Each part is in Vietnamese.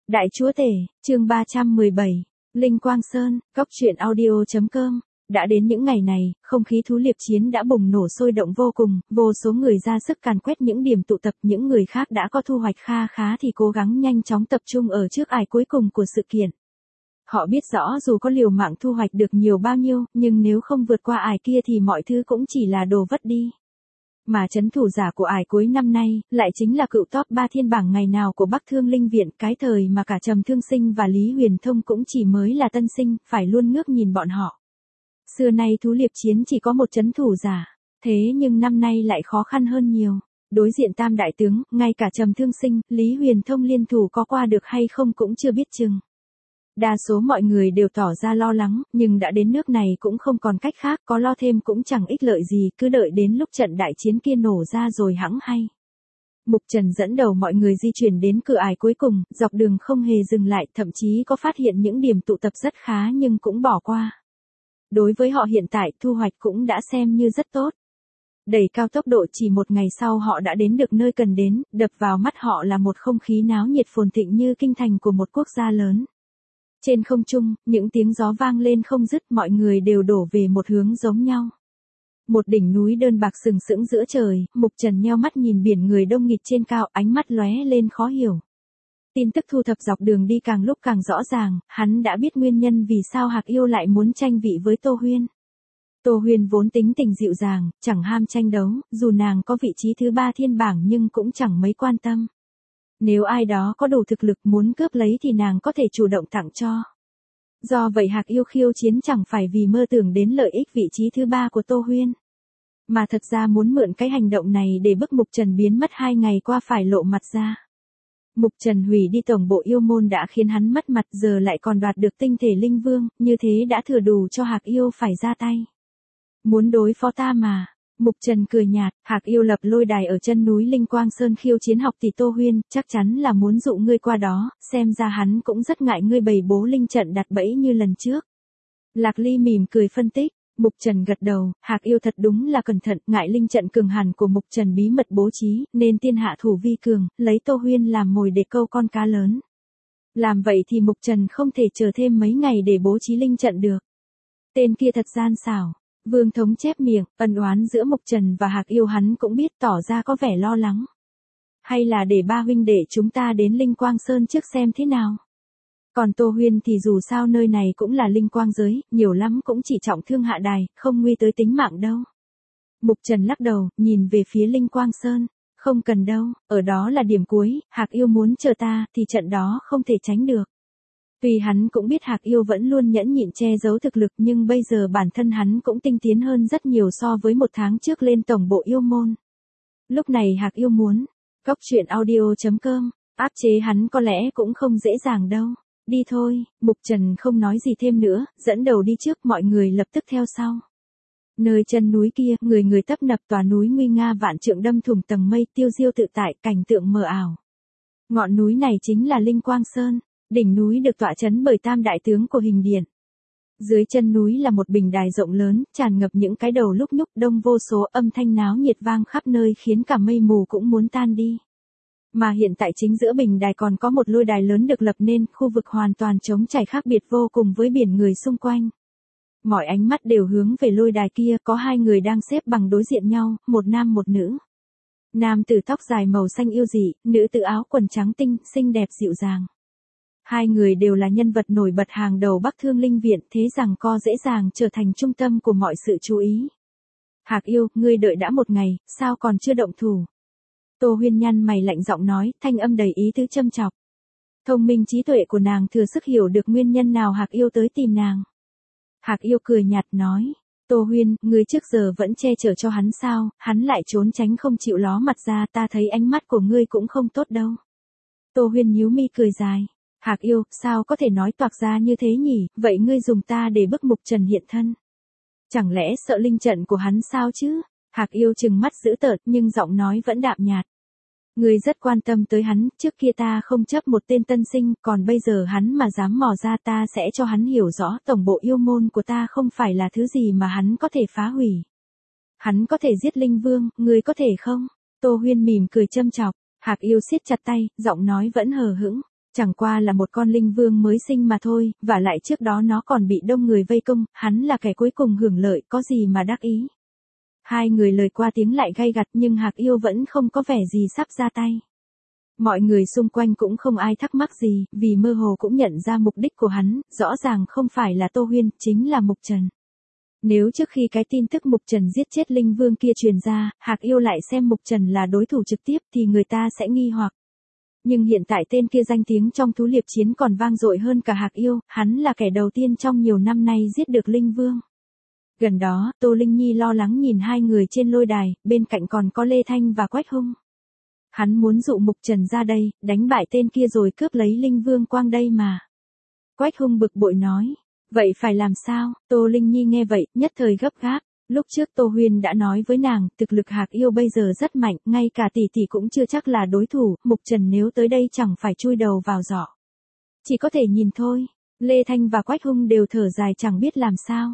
Đại Chúa Tể, chương 317, Linh Quang Sơn, Góc truyện audio.com. Đã đến những ngày này, không khí thú liệp chiến đã bùng nổ sôi động vô cùng, vô số người ra sức càn quét những điểm tụ tập, những người khác đã có thu hoạch kha khá thì cố gắng nhanh chóng tập trung ở trước ải cuối cùng của sự kiện. Họ biết rõ dù có liều mạng thu hoạch được nhiều bao nhiêu, nhưng nếu không vượt qua ải kia thì mọi thứ cũng chỉ là đồ vất đi. Mà trấn thủ giả của ải cuối năm nay, lại chính là cựu top 3 thiên bảng ngày nào của Bắc Thương Linh Viện, cái thời mà cả Trầm Thương Sinh và Lý Huyền Thông cũng chỉ mới là tân sinh, phải luôn ngước nhìn bọn họ. Xưa nay thú liệp chiến chỉ có một trấn thủ giả, thế nhưng năm nay lại khó khăn hơn nhiều. Đối diện tam đại tướng, ngay cả Trầm Thương Sinh, Lý Huyền Thông liên thủ có qua được hay không cũng chưa biết chừng. Đa số mọi người đều tỏ ra lo lắng, nhưng đã đến nước này cũng không còn cách khác, có lo thêm cũng chẳng ích lợi gì, cứ đợi đến lúc trận đại chiến kia nổ ra rồi hẵng hay. Mục Trần dẫn đầu mọi người di chuyển đến cửa ải cuối cùng, dọc đường không hề dừng lại, thậm chí có phát hiện những điểm tụ tập rất khá nhưng cũng bỏ qua. Đối với họ hiện tại, thu hoạch cũng đã xem như rất tốt. Đẩy cao tốc độ, chỉ một ngày sau họ đã đến được nơi cần đến, đập vào mắt họ là một không khí náo nhiệt phồn thịnh như kinh thành của một quốc gia lớn. Trên không trung, những tiếng gió vang lên không dứt, mọi người đều đổ về một hướng giống nhau. Một đỉnh núi đơn bạc sừng sững giữa trời, Mục Trần nheo mắt nhìn biển người đông nghịt trên cao, ánh mắt lóe lên khó hiểu. Tin tức thu thập dọc đường đi càng lúc càng rõ ràng, hắn đã biết nguyên nhân vì sao Hạc Yêu lại muốn tranh vị với Tô Huyên. Tô Huyên vốn tính tình dịu dàng, chẳng ham tranh đấu, dù nàng có vị trí thứ 3 thiên bảng nhưng cũng chẳng mấy quan tâm. Nếu ai đó có đủ thực lực muốn cướp lấy thì nàng có thể chủ động tặng cho. Do vậy Hạc Yêu khiêu chiến chẳng phải vì mơ tưởng đến lợi ích vị trí thứ 3 của Tô Huyên, mà thật ra muốn mượn cái hành động này để bức Mục Trần biến mất 2 ngày qua phải lộ mặt ra. Mục Trần hủy đi tổng bộ yêu môn đã khiến hắn mất mặt, giờ lại còn đoạt được tinh thể linh vương, như thế đã thừa đủ cho Hạc Yêu phải ra tay. Muốn đối phó ta mà. Mục Trần cười nhạt, Hạc Yêu lập lôi đài ở chân núi Linh Quang Sơn khiêu chiến học tỷ Tô Huyên, chắc chắn là muốn dụ ngươi qua đó, xem ra hắn cũng rất ngại ngươi bày bố linh trận đặt bẫy như lần trước. Lạc Ly mỉm cười phân tích, Mục Trần gật đầu, Hạc Yêu thật đúng là cẩn thận, ngại linh trận cường hẳn của Mục Trần bí mật bố trí, nên tiên hạ thủ vi cường, lấy Tô Huyên làm mồi để câu con cá lớn. Làm vậy thì Mục Trần không thể chờ thêm mấy ngày để bố trí linh trận được. Tên kia thật gian xảo. Vương Thống chép miệng, ân oán giữa Mục Trần và Hạc Yêu hắn cũng biết, tỏ ra có vẻ lo lắng. Hay là để ba huynh đệ chúng ta đến Linh Quang Sơn trước xem thế nào. Còn Tô Huyên thì dù sao nơi này cũng là linh quang giới, nhiều lắm cũng chỉ trọng thương hạ đài, không nguy tới tính mạng đâu. Mục Trần lắc đầu, nhìn về phía Linh Quang Sơn, không cần đâu, ở đó là điểm cuối, Hạc Yêu muốn chờ ta thì trận đó không thể tránh được. Tuy hắn cũng biết Hạc Yêu vẫn luôn nhẫn nhịn che giấu thực lực, nhưng bây giờ bản thân hắn cũng tinh tiến hơn rất nhiều so với một tháng trước lên tổng bộ yêu môn. Lúc này Hạc Yêu muốn, Góc truyện audio.com, áp chế hắn có lẽ cũng không dễ dàng đâu. Đi thôi, Mục Trần không nói gì thêm nữa, dẫn đầu đi trước, mọi người lập tức theo sau. Nơi chân núi kia, người tấp nập, tòa núi nguy nga vạn trượng đâm thủng tầng mây, tiêu diêu tự tại, cảnh tượng mờ ảo. Ngọn núi này chính là Linh Quang Sơn. Đỉnh núi được tọa trấn bởi tam đại tướng của Hình Điện. Dưới chân núi là một bình đài rộng lớn, tràn ngập những cái đầu lúc nhúc, đông vô số, âm thanh náo nhiệt vang khắp nơi khiến cả mây mù cũng muốn tan đi. Mà hiện tại chính giữa bình đài còn có một lôi đài lớn được lập nên, khu vực hoàn toàn trống trải khác biệt vô cùng với biển người xung quanh. Mọi ánh mắt đều hướng về lôi đài kia, có 2 người đang xếp bằng đối diện nhau, một nam một nữ. Nam tử tóc dài màu xanh yêu dị, nữ tử áo quần trắng tinh, xinh đẹp dịu dàng. 2 người đều là nhân vật nổi bật hàng đầu Bắc Thương Linh Viện, thế rằng co dễ dàng trở thành trung tâm của mọi sự chú ý. Hạc Yêu, ngươi đợi đã một ngày, sao còn chưa động thủ? Tô Huyên nhăn mày lạnh giọng nói, thanh âm đầy ý tứ châm chọc. Thông minh trí tuệ của nàng thừa sức hiểu được nguyên nhân nào Hạc Yêu tới tìm nàng. Hạc Yêu cười nhạt nói, Tô Huyên, ngươi trước giờ vẫn che chở cho hắn sao, hắn lại trốn tránh không chịu ló mặt ra, ta thấy ánh mắt của ngươi cũng không tốt đâu. Tô Huyên nhíu mi cười dài. Hạc Yêu, sao có thể nói toạc ra như thế nhỉ, vậy ngươi dùng ta để bức Mục Trần hiện thân. Chẳng lẽ sợ linh trận của hắn sao chứ? Hạc Yêu trừng mắt dữ tợn nhưng giọng nói vẫn đạm nhạt. Ngươi rất quan tâm tới hắn, trước kia ta không chấp một tên tân sinh, còn bây giờ hắn mà dám mò ra ta sẽ cho hắn hiểu rõ tổng bộ yêu môn của ta không phải là thứ gì mà hắn có thể phá hủy. Hắn có thể giết linh vương, ngươi có thể không? Tô Huyên mỉm cười châm chọc, Hạc Yêu siết chặt tay, giọng nói vẫn hờ hững. Chẳng qua là một con linh vương mới sinh mà thôi, và lại trước đó nó còn bị đông người vây công, hắn là kẻ cuối cùng hưởng lợi, có gì mà đắc ý. Hai người lời qua tiếng lại gay gắt nhưng Hạc Yêu vẫn không có vẻ gì sắp ra tay. Mọi người xung quanh cũng không ai thắc mắc gì, vì mơ hồ cũng nhận ra mục đích của hắn, rõ ràng không phải là Tô Huyên, chính là Mục Trần. Nếu trước khi cái tin tức Mục Trần giết chết linh vương kia truyền ra, Hạc Yêu lại xem Mục Trần là đối thủ trực tiếp thì người ta sẽ nghi hoặc. Nhưng hiện tại tên kia danh tiếng trong thú liệp chiến còn vang dội hơn cả Hạc Yêu, hắn là kẻ đầu tiên trong nhiều năm nay giết được linh vương. Gần đó, Tô Linh Nhi lo lắng nhìn hai người trên lôi đài, bên cạnh còn có Lê Thanh và Quách Hung. Hắn muốn dụ Mục Trần ra đây, đánh bại tên kia rồi cướp lấy linh vương quang đây mà. Quách Hung bực bội nói, vậy phải làm sao? Tô Linh Nhi nghe vậy, nhất thời gấp gáp. Lúc trước Tô Huyên đã nói với nàng, thực lực Hạc Yêu bây giờ rất mạnh, ngay cả tỷ tỷ cũng chưa chắc là đối thủ, Mục Trần nếu tới đây chẳng phải chui đầu vào giỏ. Chỉ có thể nhìn thôi. Lê Thanh và Quách Hung đều thở dài chẳng biết làm sao.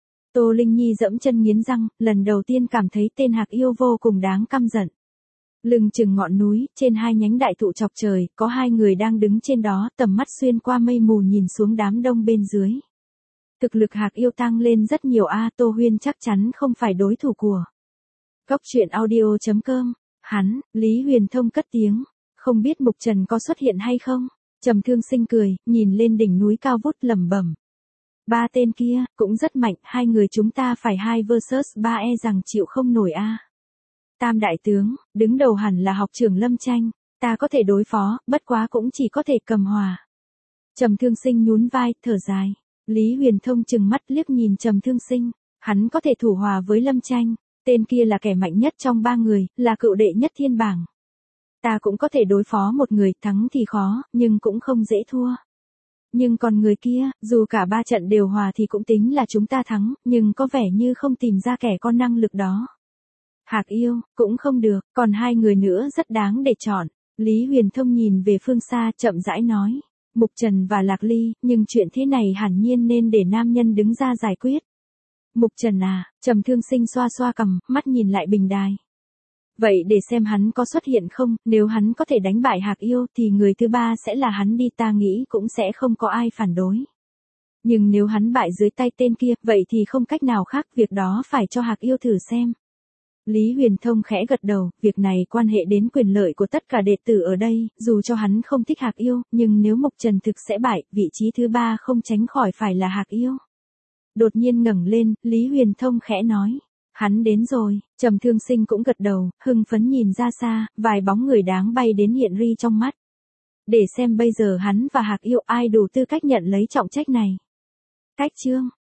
Tô Linh Nhi giẫm chân nghiến răng, lần đầu tiên cảm thấy tên Hạc Yêu vô cùng đáng căm giận. Lưng chừng ngọn núi, trên hai nhánh đại thụ chọc trời, có hai người đang đứng trên đó, tầm mắt xuyên qua mây mù nhìn xuống đám đông bên dưới. Thực lực Hạc Yêu tăng lên rất nhiều Tô Huyên chắc chắn không phải đối thủ của. Cốc truyện audio.com. Hắn, Lý Huyền Thông cất tiếng, không biết Mục Trần có xuất hiện hay không? Trầm Thương Sinh cười, nhìn lên đỉnh núi cao vút lẩm bẩm. Ba tên kia, cũng rất mạnh, hai người chúng ta phải 2 vs 3 rằng chịu không nổi Tam đại tướng, đứng đầu hẳn là học trưởng Lâm Tranh, ta có thể đối phó, bất quá cũng chỉ có thể cầm hòa. Trầm Thương Sinh nhún vai, thở dài. Lý Huyền Thông trừng mắt liếc nhìn Trầm Thương Sinh, hắn có thể thủ hòa với Lâm Tranh, tên kia là kẻ mạnh nhất trong ba người, là cựu đệ nhất thiên bảng. Ta cũng có thể đối phó một người, thắng thì khó, nhưng cũng không dễ thua. Nhưng còn người kia, dù cả ba trận đều hòa thì cũng tính là chúng ta thắng, nhưng có vẻ như không tìm ra kẻ có năng lực đó. Hạc Yêu, cũng không được, còn hai người nữa rất đáng để chọn. Lý Huyền Thông nhìn về phương xa chậm rãi nói. Mục Trần và Lạc Ly, nhưng chuyện thế này hẳn nhiên nên để nam nhân đứng ra giải quyết. Mục Trần Trầm Thương Sinh xoa xoa cằm, mắt nhìn lại bình đài. Vậy để xem hắn có xuất hiện không, nếu hắn có thể đánh bại Hạc Yêu thì người thứ ba sẽ là hắn đi, ta nghĩ cũng sẽ không có ai phản đối. Nhưng nếu hắn bại dưới tay tên kia, vậy thì không cách nào khác, việc đó phải cho Hạc Yêu thử xem. Lý Huyền Thông khẽ gật đầu, việc này quan hệ đến quyền lợi của tất cả đệ tử ở đây, dù cho hắn không thích Hạc Yêu, nhưng nếu Mục Trần thực sẽ bại, vị trí thứ ba không tránh khỏi phải là Hạc Yêu. Đột nhiên ngẩng lên, Lý Huyền Thông khẽ nói, hắn đến rồi. Trầm Thương Sinh cũng gật đầu, hưng phấn nhìn ra xa, vài bóng người đáng bay đến hiện ri trong mắt. Để xem bây giờ hắn và Hạc Yêu ai đủ tư cách nhận lấy trọng trách này. Cách chương